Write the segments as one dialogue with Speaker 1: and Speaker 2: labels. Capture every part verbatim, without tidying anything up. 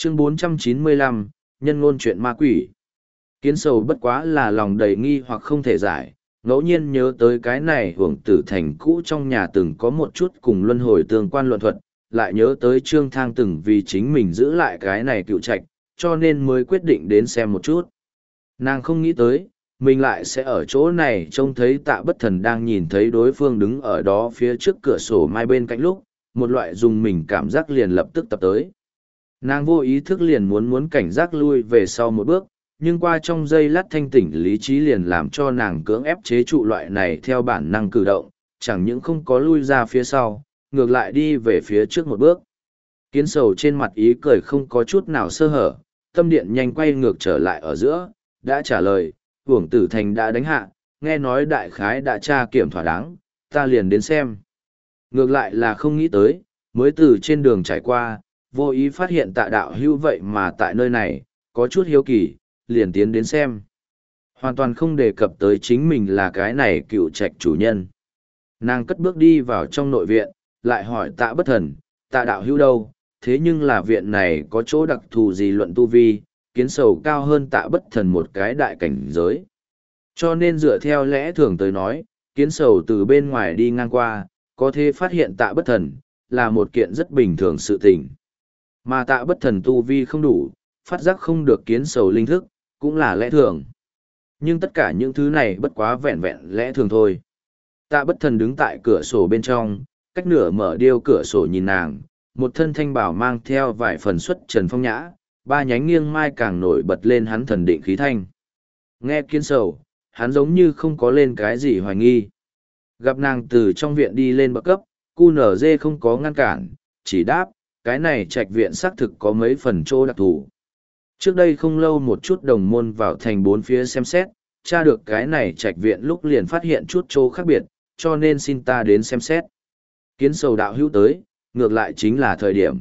Speaker 1: Chương bốn trăm chín mươi lăm, nhân ngôn chuyện ma quỷ. Kiến sầu bất quá là lòng đầy nghi hoặc không thể giải, ngẫu nhiên nhớ tới cái này hưởng tử thành cũ trong nhà từng có một chút cùng luân hồi tương quan luận thuật, lại nhớ tới Trương Thang từng vì chính mình giữ lại cái này cựu trạch, cho nên mới quyết định đến xem một chút. Nàng không nghĩ tới, mình lại sẽ ở chỗ này trông thấy Tạ Bất Thần đang nhìn thấy đối phương đứng ở đó phía trước cửa sổ mai bên cạnh lúc, một loại dùng mình cảm giác liền lập tức tập tới. Nàng vô ý thức liền muốn muốn cảnh giác lui về sau một bước, nhưng qua trong giây lát thanh tỉnh lý trí liền làm cho nàng cưỡng ép chế trụ loại này theo bản năng cử động, chẳng những không có lui ra phía sau, ngược lại đi về phía trước một bước. Kiến sầu trên mặt ý cười không có chút nào sơ hở, tâm điện nhanh quay ngược trở lại ở giữa, đã trả lời, Uổng Tử Thành đã đánh hạ, nghe nói đại khái đã tra kiểm thỏa đáng, ta liền đến xem. Ngược lại là không nghĩ tới, mới từ trên đường trải qua, vô ý phát hiện Tạ đạo hữu vậy mà tại nơi này, có chút hiếu kỳ, liền tiến đến xem. Hoàn toàn không đề cập tới chính mình là cái này cựu trạch chủ nhân. Nàng cất bước đi vào trong nội viện, lại hỏi Tạ Bất Thần, Tạ đạo hữu đâu, thế nhưng là viện này có chỗ đặc thù gì luận tu vi, kiến sầu cao hơn Tạ Bất Thần một cái đại cảnh giới. Cho nên dựa theo lẽ thường tới nói, kiến sầu từ bên ngoài đi ngang qua, có thể phát hiện Tạ Bất Thần, là một kiện rất bình thường sự tình. Mà Tạ Bất Thần tu vi không đủ, phát giác không được kiến sầu linh thức, cũng là lẽ thường. Nhưng tất cả những thứ này bất quá vẹn vẹn lẽ thường thôi. Tạ Bất Thần đứng tại cửa sổ bên trong, cách nửa mở điêu cửa sổ nhìn nàng, một thân thanh bảo mang theo vài phần xuất trần phong nhã, ba nhánh nghiêng mai càng nổi bật lên hắn thần định khí thanh. Nghe kiến sầu, hắn giống như không có lên cái gì hoài nghi. Gặp nàng từ trong viện đi lên bậc cấp, cu nở dê không có ngăn cản, chỉ đáp, cái này trạch viện xác thực có mấy phần chỗ đặc thù. Trước đây không lâu một chút đồng môn vào thành bốn phía xem xét, tra được cái này trạch viện lúc liền phát hiện chút chỗ khác biệt, cho nên xin ta đến xem xét. Kiến sầu đạo hữu tới, ngược lại chính là thời điểm.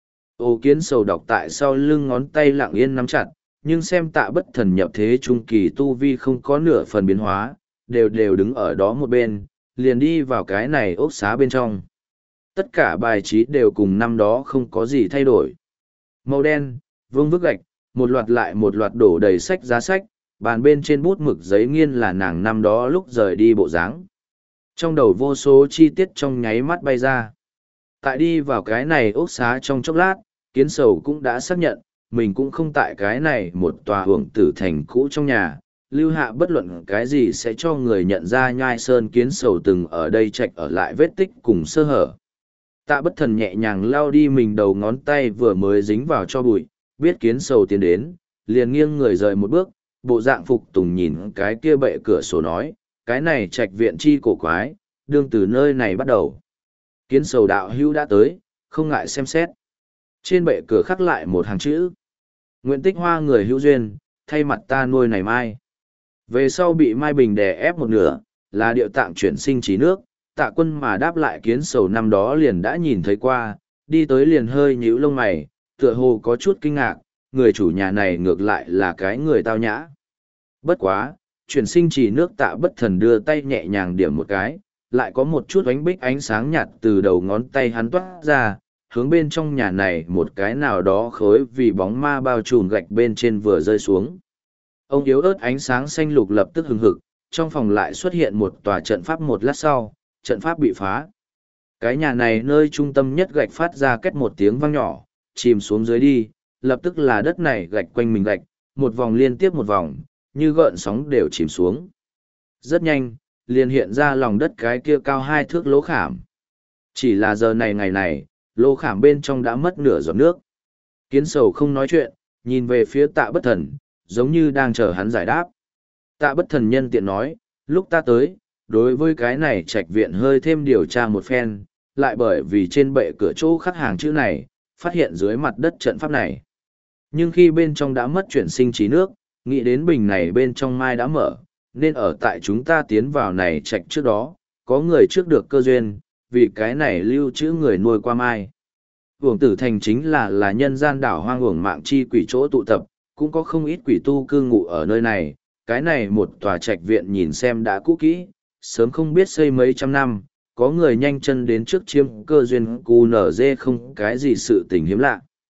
Speaker 1: Ô kiến sầu đọc tại sau lưng ngón tay lặng yên nắm chặt, nhưng xem Tạ Bất Thần nhập thế trung kỳ tu vi không có nửa phần biến hóa, đều đều đứng ở đó một bên, liền đi vào cái này ốc xá bên trong. Tất cả bài trí đều cùng năm đó không có gì thay đổi. Màu đen, vương vức gạch, một loạt lại một loạt đổ đầy sách giá sách, bàn bên trên bút mực giấy nghiên là nàng năm đó lúc rời đi bộ dáng. Trong đầu vô số chi tiết trong nháy mắt bay ra. Tại đi vào cái này ốc xá trong chốc lát, kiến sầu cũng đã xác nhận, mình cũng không tại cái này một tòa hưởng tử thành cũ trong nhà, lưu hạ bất luận cái gì sẽ cho người nhận ra nhai sơn kiến sầu từng ở đây chạch ở lại vết tích cùng sơ hở. Tạ Bất Thần nhẹ nhàng lao đi mình đầu ngón tay vừa mới dính vào cho bụi, biết kiến sầu tiến đến, liền nghiêng người rời một bước, bộ dạng phục tùng nhìn cái kia bệ cửa sổ nói, cái này trạch viện chi cổ quái, đương từ nơi này bắt đầu. Kiến sầu đạo hữu đã tới, không ngại xem xét. Trên bệ cửa khắc lại một hàng chữ. Nguyện tích hoa người hữu duyên, thay mặt ta nuôi này mai. Về sau bị Mai Bình đè ép một nửa, là điệu tạng chuyển sinh trí nước, Tạ Quân mà đáp lại kiến sầu năm đó liền đã nhìn thấy qua, đi tới liền hơi nhíu lông mày, tựa hồ có chút kinh ngạc, người chủ nhà này ngược lại là cái người tao nhã. Bất quá, chuyển sinh chỉ nước Tạ Bất Thần đưa tay nhẹ nhàng điểm một cái, lại có một chút ánh bích ánh sáng nhạt từ đầu ngón tay hắn toát ra, hướng bên trong nhà này một cái nào đó khối vì bóng ma bao trùm gạch bên trên vừa rơi xuống. Ông yếu ớt ánh sáng xanh lục lập tức hừng hực, trong phòng lại xuất hiện một tòa trận pháp một lát sau, trận pháp bị phá. Cái nhà này nơi trung tâm nhất gạch phát ra két một tiếng vang nhỏ, chìm xuống dưới đi, lập tức là đất này gạch quanh mình gạch, một vòng liên tiếp một vòng, như gợn sóng đều chìm xuống. Rất nhanh, liền hiện ra lòng đất cái kia cao hai thước lỗ khảm. Chỉ là giờ này ngày này, lỗ khảm bên trong đã mất nửa giọt nước. Kiến sầu không nói chuyện, nhìn về phía Tạ Bất Thần, giống như đang chờ hắn giải đáp. Tạ Bất Thần nhân tiện nói, lúc ta tới, đối với cái này trạch viện hơi thêm điều tra một phen, lại bởi vì trên bệ cửa chỗ khắc hàng chữ này, phát hiện dưới mặt đất trận pháp này. Nhưng khi bên trong đã mất chuyển sinh trí nước, nghĩ đến bình này bên trong mai đã mở, nên ở tại chúng ta tiến vào này trạch trước đó, có người trước được cơ duyên, vì cái này lưu trữ người nuôi qua mai. Uổng Tử Thành chính là là nhân gian đảo hoang uổng mạng chi quỷ chỗ tụ tập, cũng có không ít quỷ tu cư ngụ ở nơi này, cái này một tòa trạch viện nhìn xem đã cũ kỹ, sớm không biết xây mấy trăm năm, có người nhanh chân đến trước chiêm cơ duyên cu nở dê không cái gì sự tình hiếm lạ.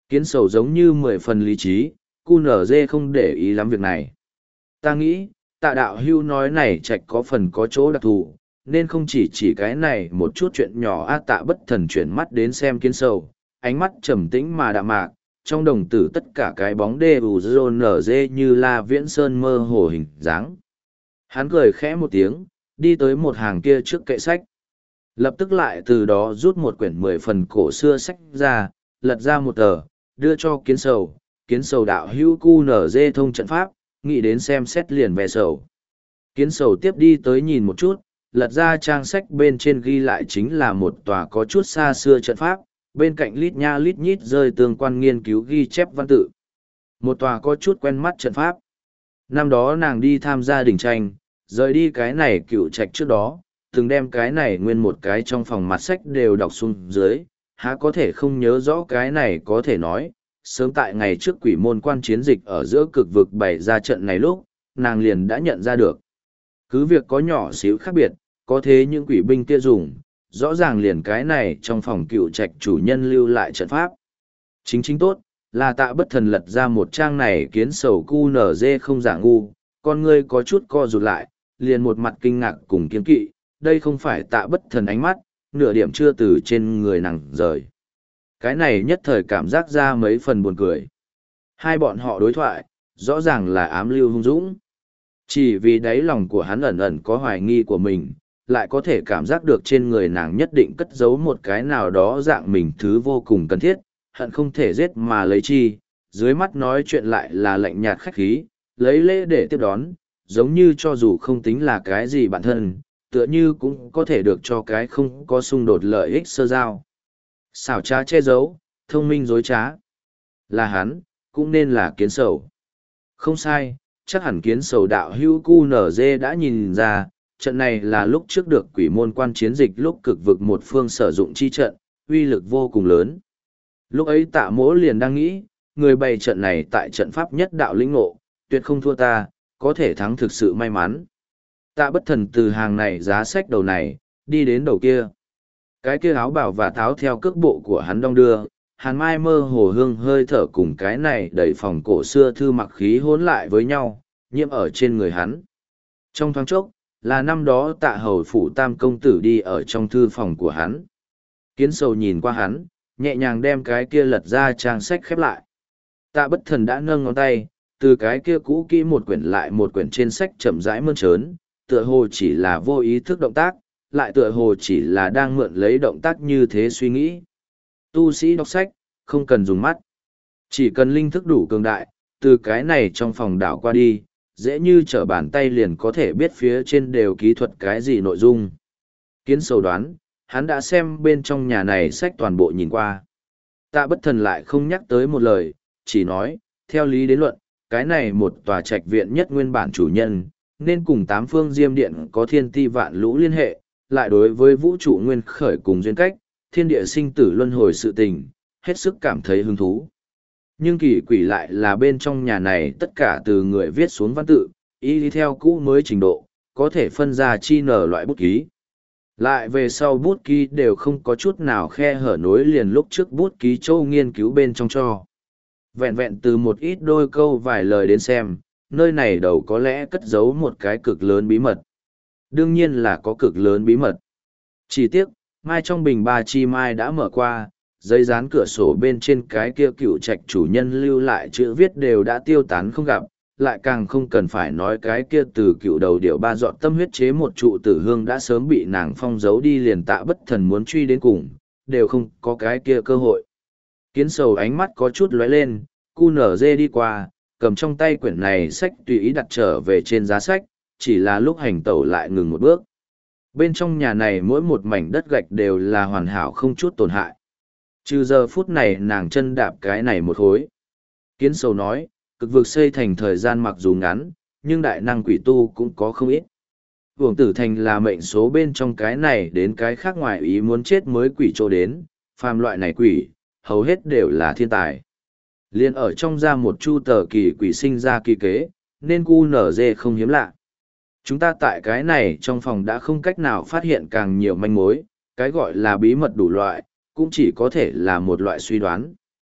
Speaker 1: Kiến sầu giống như mười phần lý trí, cu nở dê không để ý lắm việc này. Ta nghĩ, tạ đạo hưu nói này trạch có phần có chỗ đặc thù, nên không chỉ chỉ cái này một chút chuyện nhỏ a tạ bất thần chuyển mắt đến xem kiến sầu, ánh mắt trầm tĩnh mà đạm mạc, trong đồng tử tất cả cái bóng đê ù dô nở dê như la viễn sơn mơ hồ hình dáng. Hắn cười khẽ một tiếng, đi tới một hàng kia trước kệ sách. Lập tức lại từ đó rút một quyển mười phần cổ xưa sách ra, lật ra một tờ, đưa cho kiến sầu. Kiến sầu đạo hữu cu nở dê thông trận pháp, nghĩ đến xem xét liền về sầu. Kiến sầu tiếp đi tới nhìn một chút, lật ra trang sách bên trên ghi lại chính là một tòa có chút xa xưa trận pháp, bên cạnh lít nha lít nhít rơi tương quan nghiên cứu ghi chép văn tự. Một tòa có chút quen mắt trận pháp. Năm đó nàng đi tham gia đỉnh tranh, rời đi cái này cựu trạch trước đó, từng đem cái này nguyên một cái trong phòng mặt sách đều đọc xuống dưới, há có thể không nhớ rõ cái này có thể nói. Sớm tại ngày trước quỷ môn quan chiến dịch ở giữa cực vực bày ra trận này lúc, nàng liền đã nhận ra được. Cứ việc có nhỏ xíu khác biệt, có thế những quỷ binh kia dùng, rõ ràng liền cái này trong phòng cựu trạch chủ nhân lưu lại trận pháp. Chính chính tốt, là tạ bất thần lật ra một trang này kiến sầu cu nở dê không giả ngu, con ngươi có chút co rụt lại, liền một mặt kinh ngạc cùng kiên kỵ, đây không phải tạ bất thần ánh mắt, nửa điểm chưa từ trên người nàng rời. Cái này nhất thời cảm giác ra mấy phần buồn cười. Hai bọn họ đối thoại, rõ ràng là ám lưu hung dũng. Chỉ vì đáy lòng của hắn ẩn ẩn có hoài nghi của mình, lại có thể cảm giác được trên người nàng nhất định cất giấu một cái nào đó dạng mình thứ vô cùng cần thiết, hận không thể giết mà lấy chi, dưới mắt nói chuyện lại là lạnh nhạt khách khí, lấy lễ để tiếp đón, giống như cho dù không tính là cái gì bản thân, tựa như cũng có thể được cho cái không có xung đột lợi ích sơ giao. Xảo trá che giấu, thông minh dối trá. Là hắn, cũng nên là kiến sầu. Không sai, chắc hẳn kiến sầu đạo hữu cu nở dê đã nhìn ra, trận này là lúc trước được quỷ môn quan chiến dịch lúc cực vực một phương sử dụng chi trận, uy lực vô cùng lớn. Lúc ấy tạ mỗ liền đang nghĩ, người bày trận này tại trận pháp nhất đạo lĩnh ngộ, tuyệt không thua ta, có thể thắng thực sự may mắn. Tạ bất thần từ hàng này giá sách đầu này, đi đến đầu kia. Cái kia áo bảo và tháo theo cước bộ của hắn đong đưa, hàn mai mơ hồ hương hơi thở cùng cái này đẩy phòng cổ xưa thư mặc khí hỗn lại với nhau, nhiễm ở trên người hắn. Trong thoáng chốc, là năm đó tạ hầu phủ tam công tử đi ở trong thư phòng của hắn. Kiến sầu nhìn qua hắn, nhẹ nhàng đem cái kia lật ra trang sách khép lại. Tạ bất thần đã nâng ngón tay, từ cái kia cũ kỹ một quyển lại một quyển trên sách chậm rãi mơn trớn, tựa hồ chỉ là vô ý thức động tác, lại tựa hồ chỉ là đang mượn lấy động tác như thế suy nghĩ. Tu sĩ đọc sách, không cần dùng mắt. Chỉ cần linh thức đủ cường đại, từ cái này trong phòng đảo qua đi, dễ như trở bàn tay liền có thể biết phía trên đều kỹ thuật cái gì nội dung. Kiến sầu đoán, hắn đã xem bên trong nhà này sách toàn bộ nhìn qua. Tạ bất thần lại không nhắc tới một lời, chỉ nói, theo lý đến luận, cái này một tòa trạch viện nhất nguyên bản chủ nhân, nên cùng tám phương diêm điện có thiên ti vạn lũ liên hệ, lại đối với vũ trụ nguyên khởi cùng duyên cách, thiên địa sinh tử luân hồi sự tình, hết sức cảm thấy hứng thú. Nhưng kỳ quỷ lại là bên trong nhà này tất cả từ người viết xuống văn tự, y đi theo cũ mới trình độ, có thể phân ra chi nở loại bút ký. Lại về sau bút ký đều không có chút nào khe hở nối liền lúc trước bút ký châu nghiên cứu bên trong cho. Vẹn vẹn từ một ít đôi câu vài lời đến xem, nơi này đầu có lẽ cất giấu một cái cực lớn bí mật. Đương nhiên là có cực lớn bí mật. Chỉ tiếc, mai trong bình ba chi mai đã mở qua, giấy dán cửa sổ bên trên cái kia cựu trạch chủ nhân lưu lại chữ viết đều đã tiêu tán không gặp, lại càng không cần phải nói cái kia từ cựu đầu điệu ba dọn tâm huyết chế một trụ tử hương đã sớm bị nàng phong giấu đi liền tạ bất thần muốn truy đến cùng, đều không có cái kia cơ hội. Kiến sầu ánh mắt có chút lóe lên, cu nở dê đi qua, cầm trong tay quyển này sách tùy ý đặt trở về trên giá sách, chỉ là lúc hành tẩu lại ngừng một bước. Bên trong nhà này mỗi một mảnh đất gạch đều là hoàn hảo không chút tổn hại. Trừ giờ phút này nàng chân đạp cái này một khối. Kiến sầu nói, cực vực xây thành thời gian mặc dù ngắn, nhưng đại năng quỷ tu cũng có không ít. Uổng tử thành là mệnh số bên trong cái này đến cái khác ngoài ý muốn chết mới quỷ chỗ đến, phàm loại này quỷ, hầu hết đều là thiên tài. Liên ở trong ra một chu tờ kỳ quỷ sinh ra kỳ kế, nên cu nở dê không hiếm lạ. Chúng ta tại cái này trong phòng đã không cách nào phát hiện càng nhiều manh mối, cái gọi là bí mật đủ loại, cũng chỉ có thể là một loại suy đoán.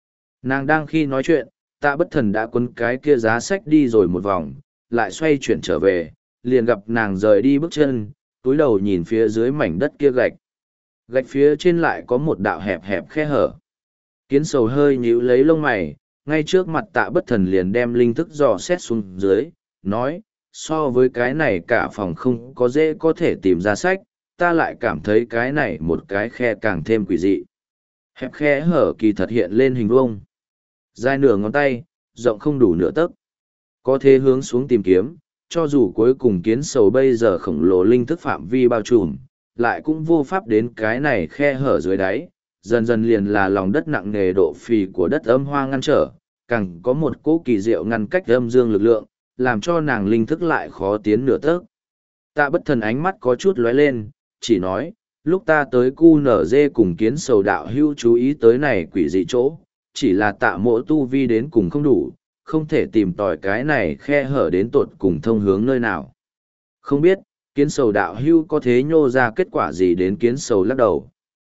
Speaker 1: Nàng đang khi nói chuyện, tạ bất thần đã quấn cái kia giá sách đi rồi một vòng, lại xoay chuyển trở về, liền gặp nàng rời đi bước chân, túi đầu nhìn phía dưới mảnh đất kia gạch. Gạch phía trên lại có một đạo hẹp hẹp khe hở. Kiến sầu hơi nhíu lấy lông mày, ngay trước mặt tạ bất thần liền đem linh thức dò xét xuống dưới, nói, so với cái này cả phòng không có dễ có thể tìm ra sách, ta lại cảm thấy cái này một cái khe càng thêm quỷ dị. Hẹp khe hở kỳ thật hiện lên hình vuông, dài nửa ngón tay, rộng không đủ nửa tấc. Có thể hướng xuống tìm kiếm, cho dù cuối cùng kiến sầu bây giờ khổng lồ linh thức phạm vi bao trùm, lại cũng vô pháp đến cái này khe hở dưới đáy, dần dần liền là lòng đất nặng nề độ phì của đất âm hoa ngăn trở, càng có một cỗ kỳ diệu ngăn cách âm dương lực lượng, làm cho nàng linh thức lại khó tiến nửa tấc. Tạ bất thần ánh mắt có chút lóe lên, chỉ nói, lúc ta tới cu nở dê cùng kiến sầu đạo hưu chú ý tới này quỷ dị chỗ, chỉ là tạ mỗ tu vi đến cùng không đủ, không thể tìm tòi cái này khe hở đến tột cùng thông hướng nơi nào. Không biết, kiến sầu đạo hưu có thế nhô ra kết quả gì đến kiến sầu lắc đầu.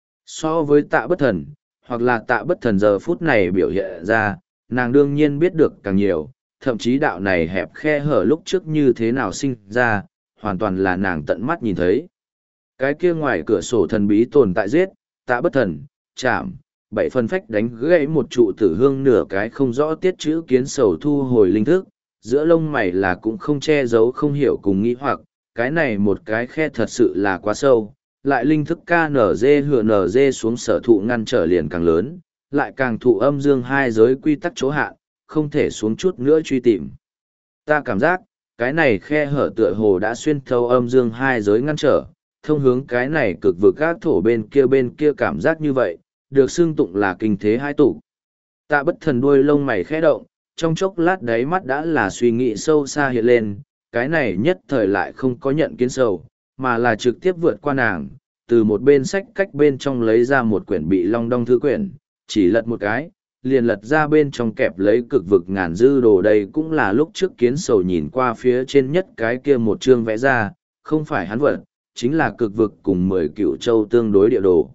Speaker 1: So với tạ bất thần, hoặc là tạ bất thần giờ phút này biểu hiện ra, nàng đương nhiên biết được càng nhiều, thậm chí đạo này hẹp khe hở lúc trước như thế nào sinh ra, hoàn toàn là nàng tận mắt nhìn thấy. Cái kia ngoài cửa sổ thần bí tồn tại giết, tạ bất thần, chạm, bảy phân phách đánh gãy một trụ tử hương nửa cái không rõ tiết chữ kiến sầu thu hồi linh thức, giữa lông mày là cũng không che giấu không hiểu cùng nghĩ hoặc, cái này một cái khe thật sự là quá sâu, lại linh thức ca nở dê hựa nở dê xuống sở thụ ngăn trở liền càng lớn, lại càng thụ âm dương hai giới quy tắc chỗ hạn, không thể xuống chút nữa truy tìm. Ta cảm giác, cái này khe hở tựa hồ đã xuyên thấu âm dương hai giới ngăn trở, thông hướng cái này cực vực các thổ bên kia bên kia cảm giác như vậy, được xưng tụng là kinh thế hai tụ. Tạ bất thần đuôi lông mày khẽ động, trong chốc lát đáy mắt đã là suy nghĩ sâu xa hiện lên, cái này nhất thời lại không có nhận kiến sầu, mà là trực tiếp vượt qua nàng, từ một bên sách cách bên trong lấy ra một quyển bị long đong thư quyển, chỉ lật một cái, liền lật ra bên trong kẹp lấy cực vực ngàn dư đồ. Đây cũng là lúc trước kiến sầu nhìn qua phía trên nhất cái kia một chương vẽ ra, không phải hắn vật, chính là cực vực cùng mười cửu châu tương đối địa đồ.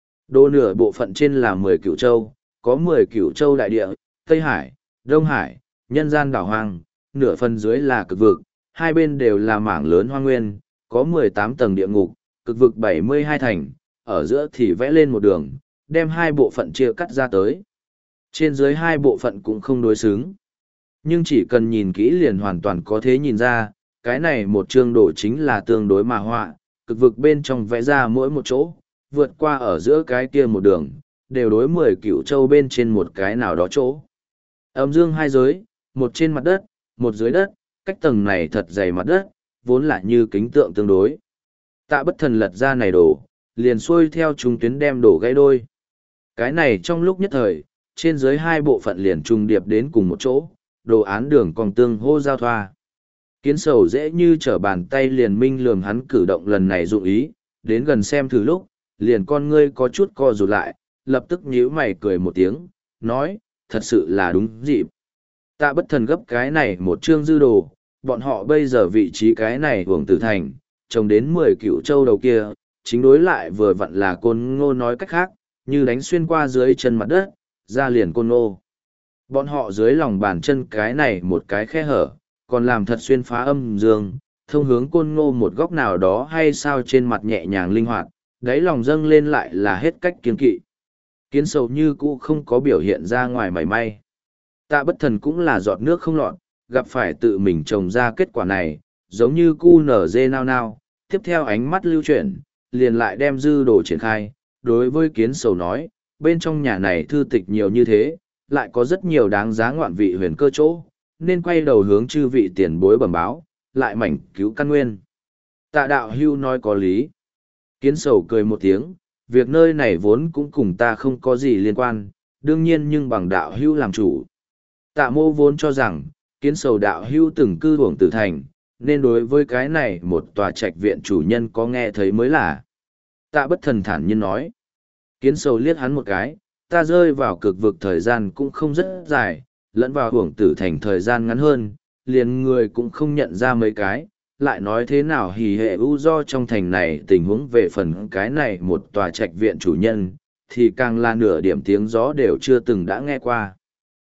Speaker 1: Đồ nửa bộ phận trên là mười cửu châu, có mười cửu châu đại địa, Tây Hải, Đông Hải, nhân gian đảo hoang, nửa phần dưới là cực vực, hai bên đều là mảng lớn hoang nguyên, có mười tám tầng địa ngục, cực vực bảy mươi hai thành, ở giữa thì vẽ lên một đường, đem hai bộ phận chia cắt ra tới. Trên dưới hai bộ phận cũng không đối xứng. Nhưng chỉ cần nhìn kỹ liền hoàn toàn có thể nhìn ra, cái này một chương đồ chính là tương đối mà họa, cực vực bên trong vẽ ra mỗi một chỗ, vượt qua ở giữa cái kia một đường, đều đối mười cửu châu bên trên một cái nào đó chỗ. Âm dương hai giới, một trên mặt đất, một dưới đất, cách tầng này thật dày mặt đất, vốn là như kính tượng tương đối. Tạ bất thần lật ra này đổ, liền xuôi theo trung tuyến đem đổ gãy đôi. Cái này trong lúc nhất thời, trên dưới hai bộ phận liền trùng điệp đến cùng một chỗ, đồ án đường còn tương hô giao thoa. Kiến sầu dễ như trở bàn tay liền minh lường hắn cử động lần này dụng ý, đến gần xem thử lúc, liền con ngươi có chút co rụt lại, lập tức nhíu mày cười một tiếng, nói, thật sự là đúng dịp. Tạ bất thần gấp cái này một chương dư đồ, bọn họ bây giờ vị trí cái này hưởng tử thành, trồng đến mười cựu châu đầu kia, chính đối lại vừa vặn là côn ngô nói cách khác, như đánh xuyên qua dưới chân mặt đất, ra liền côn ngô. Bọn họ dưới lòng bàn chân cái này một cái khe hở, còn làm thật xuyên phá âm dương, thông hướng côn ngô một góc nào đó hay sao trên mặt nhẹ nhàng linh hoạt, đáy lòng dâng lên lại là hết cách kiên kỵ. Kiến sầu như cũ không có biểu hiện ra ngoài mảy may. Tạ bất thần cũng là giọt nước không lọt, gặp phải tự mình trồng ra kết quả này, giống như cu nở dê nao nao, tiếp theo ánh mắt lưu chuyển, liền lại đem dư đồ triển khai, đối với kiến sầu nói, bên trong nhà này thư tịch nhiều như thế, lại có rất nhiều đáng giá ngoạn vị huyền cơ chỗ, nên quay đầu hướng chư vị tiền bối bẩm báo, lại mảnh cứu căn nguyên. Tạ đạo hưu nói có lý. Kiến sầu cười một tiếng, việc nơi này vốn cũng cùng ta không có gì liên quan, đương nhiên nhưng bằng đạo hưu làm chủ. Tạ mô vốn cho rằng, kiến sầu đạo hưu từng cư hưởng tử thành, nên đối với cái này một tòa trạch viện chủ nhân có nghe thấy mới là. Tạ bất thần thản nhiên nói. Kiến sầu liếc hắn một cái, ta rơi vào cực vực thời gian cũng không rất dài, lẫn vào hưởng tử thành thời gian ngắn hơn, liền người cũng không nhận ra mấy cái, lại nói thế nào hỉ hệ ưu do trong thành này tình huống về phần cái này một tòa trạch viện chủ nhân, thì càng là nửa điểm tiếng gió đều chưa từng đã nghe qua.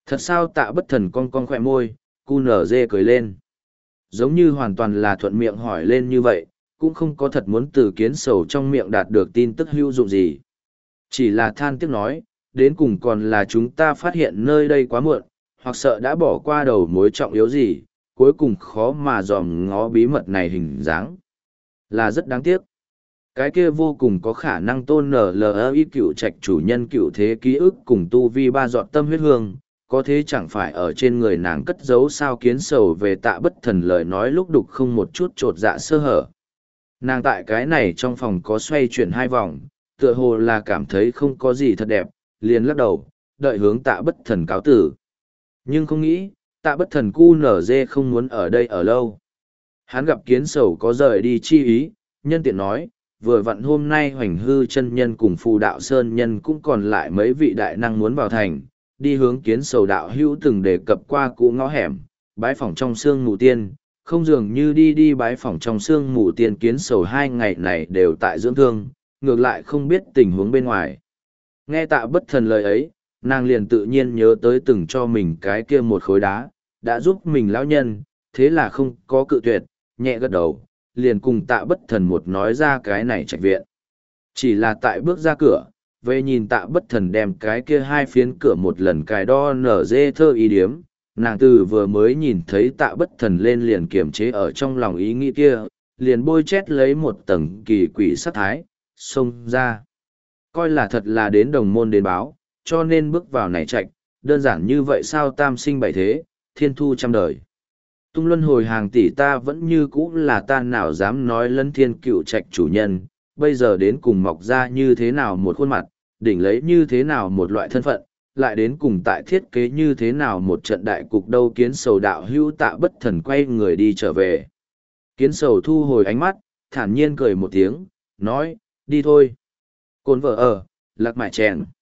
Speaker 1: Thật sao tạ bất thần cong cong khỏe môi, cu nở dê cười lên. Giống như hoàn toàn là thuận miệng hỏi lên như vậy, cũng không có thật muốn từ kiến sầu trong miệng đạt được tin tức hữu dụng gì. Chỉ là than tiếc nói, đến cùng còn là chúng ta phát hiện nơi đây quá muộn, hoặc sợ đã bỏ qua đầu mối trọng yếu gì, cuối cùng khó mà dòm ngó bí mật này hình dáng. Là rất đáng tiếc. Cái kia vô cùng có khả năng tôn nở lờ ý cựu trạch chủ nhân cựu thế ký ức cùng tu vi ba dọn tâm huyết hương, có thế chẳng phải ở trên người nàng cất giấu sao kiến sầu về tạ bất thần lời nói lúc đục không một chút trột dạ sơ hở. Nàng tại cái này trong phòng có xoay chuyển hai vòng, tựa hồ là cảm thấy không có gì thật đẹp, liền lắc đầu, đợi hướng tạ bất thần cáo tử. Nhưng không nghĩ, tạ bất thần cu nở dê không muốn ở đây ở lâu. Hắn gặp kiến sầu có rời đi chi ý, nhân tiện nói, vừa vặn hôm nay hoành hư chân nhân cùng phù đạo sơn nhân cũng còn lại mấy vị đại năng muốn vào thành, đi hướng kiến sầu đạo hữu từng đề cập qua cũ ngõ hẻm, bái phỏng trong sương mù tiên, không dường như đi đi bái phỏng trong sương mù tiên kiến sầu hai ngày này đều tại dưỡng thương, ngược lại không biết tình huống bên ngoài. Nghe tạ bất thần lời ấy, nàng liền tự nhiên nhớ tới từng cho mình cái kia một khối đá, đã giúp mình lão nhân, thế là không có cự tuyệt, nhẹ gật đầu, liền cùng tạ bất thần một nói ra cái này trạch viện. Chỉ là tại bước ra cửa, về nhìn tạ bất thần đem cái kia hai phiến cửa một lần cài đo nở dê thơ ý điếm, nàng từ vừa mới nhìn thấy tạ bất thần lên liền kiềm chế ở trong lòng ý nghĩ kia, liền bôi chét lấy một tầng kỳ quỷ sát thái, xông ra. Coi là thật là đến đồng môn đến báo, cho nên bước vào này trạch, đơn giản như vậy sao tam sinh bảy thế, thiên thu trăm đời. Tung luân hồi hàng tỷ ta vẫn như cũ là ta nào dám nói lân thiên cựu trạch chủ nhân, bây giờ đến cùng mọc ra như thế nào một khuôn mặt, đỉnh lấy như thế nào một loại thân phận, lại đến cùng tại thiết kế như thế nào một trận đại cục đâu. Kiến sầu đạo hữu tạ bất thần quay người đi trở về. Kiến sầu thu hồi ánh mắt, thản nhiên cười một tiếng, nói, đi thôi. Cồn vợ ở, lạc mại chèn.